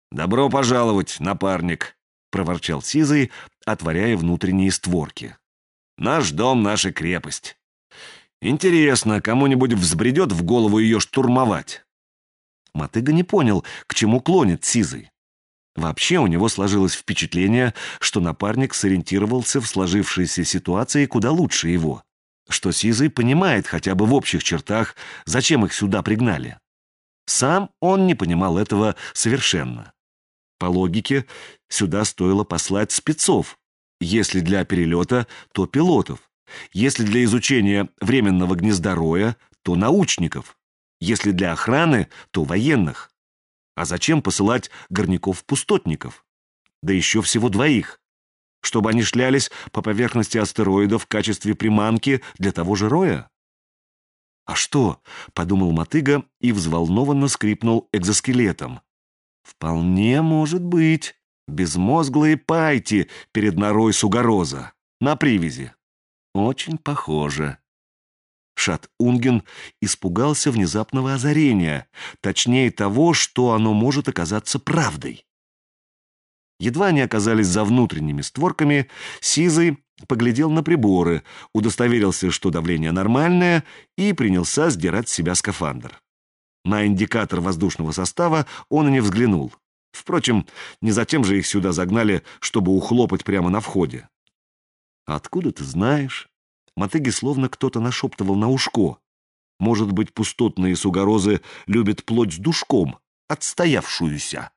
«Добро пожаловать, напарник», — проворчал Сизый, отворяя внутренние створки. «Наш дом — наша крепость. Интересно, кому-нибудь взбредет в голову ее штурмовать?» Мотыга не понял, к чему клонит Сизый. Вообще у него сложилось впечатление, что напарник сориентировался в сложившейся ситуации куда лучше его, что Сизый понимает хотя бы в общих чертах, зачем их сюда пригнали. Сам он не понимал этого совершенно. По логике, сюда стоило послать спецов. Если для перелета, то пилотов. Если для изучения временного гнезда роя, то научников. Если для охраны, то военных. А зачем посылать горняков-пустотников? Да еще всего двоих. Чтобы они шлялись по поверхности астероидов в качестве приманки для того же роя? «А что?» — подумал Мотыга и взволнованно скрипнул экзоскелетом. «Вполне может быть. Безмозглые пайти перед норой Сугароза. На привязи. Очень похоже». Шат-Унген испугался внезапного озарения, точнее того, что оно может оказаться правдой. Едва они оказались за внутренними створками, Сизый поглядел на приборы, удостоверился, что давление нормальное, и принялся сдирать с себя скафандр. На индикатор воздушного состава он и не взглянул. Впрочем, не затем же их сюда загнали, чтобы ухлопать прямо на входе. «Откуда ты знаешь?» Мотыге словно кто-то нашептывал на ушко. «Может быть, пустотные сугорозы любят плоть с душком, отстоявшуюся?»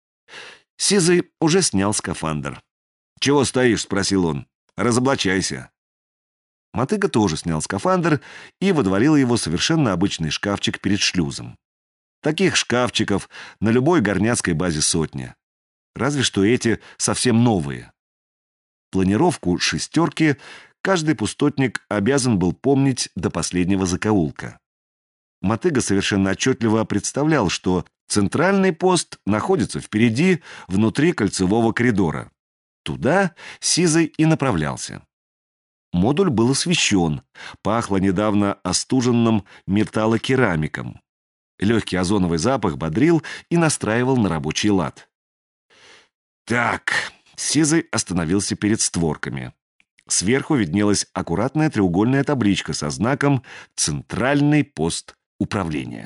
Сизый уже снял скафандр. «Чего стоишь?» — спросил он. «Разоблачайся». Мотыга тоже снял скафандр и водворил его совершенно обычный шкафчик перед шлюзом. Таких шкафчиков на любой горняцкой базе сотня. Разве что эти совсем новые. Планировку «шестерки» каждый пустотник обязан был помнить до последнего закоулка. Мотыга совершенно отчетливо представлял, что центральный пост находится впереди, внутри кольцевого коридора. Туда Сизый и направлялся. Модуль был освещен, пахло недавно остуженным металлокерамиком. Легкий озоновый запах бодрил и настраивал на рабочий лад. «Так», — Сизый остановился перед створками. Сверху виднелась аккуратная треугольная табличка со знаком «Центральный пост управления».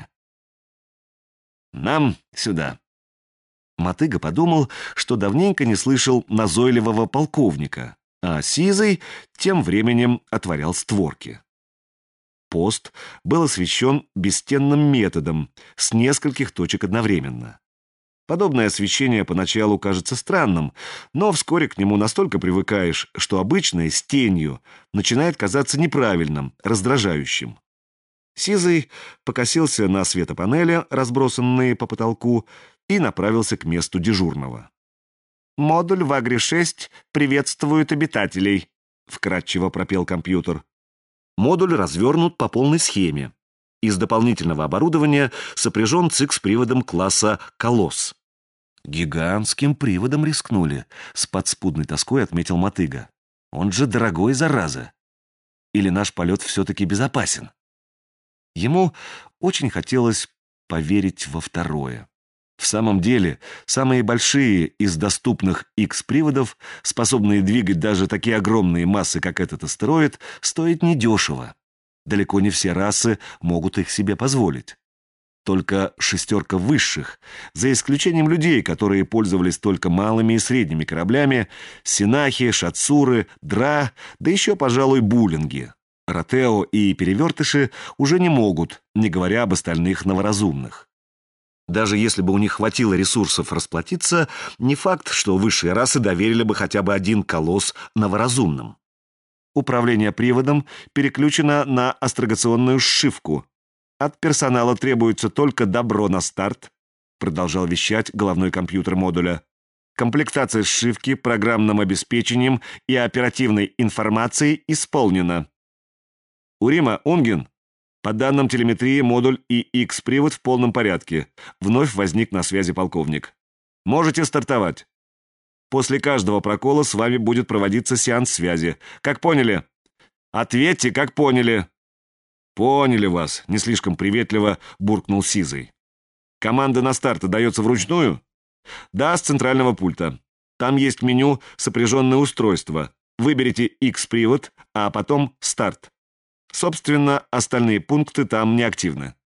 «Нам сюда». Мотыга подумал, что давненько не слышал назойливого полковника, а Сизый тем временем отворял створки. Пост был освещен бесстенным методом с нескольких точек одновременно. Подобное освещение поначалу кажется странным, но вскоре к нему настолько привыкаешь, что обычное с тенью начинает казаться неправильным, раздражающим. Сизый покосился на светопанели, разбросанные по потолку, и направился к месту дежурного. «Модуль Вагри-6 приветствует обитателей», — вкратчиво пропел компьютер. Модуль развернут по полной схеме. Из дополнительного оборудования сопряжен ЦИК с приводом класса «Колосс». «Гигантским приводом рискнули», — с подспудной тоской отметил Мотыга. «Он же дорогой, зараза. Или наш полет все-таки безопасен?» Ему очень хотелось поверить во второе. В самом деле, самые большие из доступных X-приводов, способные двигать даже такие огромные массы, как этот астероид, стоят недешево. Далеко не все расы могут их себе позволить. Только шестерка высших, за исключением людей, которые пользовались только малыми и средними кораблями, синахи, шатсуры, дра, да еще, пожалуй, буллинги. Ротео и перевертыши уже не могут, не говоря об остальных новоразумных. Даже если бы у них хватило ресурсов расплатиться, не факт, что высшие расы доверили бы хотя бы один колосс новоразумным. Управление приводом переключено на астрогационную сшивку. От персонала требуется только добро на старт, продолжал вещать головной компьютер модуля. Комплектация сшивки программным обеспечением и оперативной информацией исполнена. Урима, Унген, по данным телеметрии, модуль и X-привод в полном порядке. Вновь возник на связи полковник. Можете стартовать. После каждого прокола с вами будет проводиться сеанс связи. Как поняли? Ответьте, как поняли. Поняли вас, не слишком приветливо буркнул Сизый. Команда на старт дается вручную? Да, с центрального пульта. Там есть меню «Сопряженное устройство». Выберите X-привод, а потом «Старт». Собственно, остальные пункты там не активны.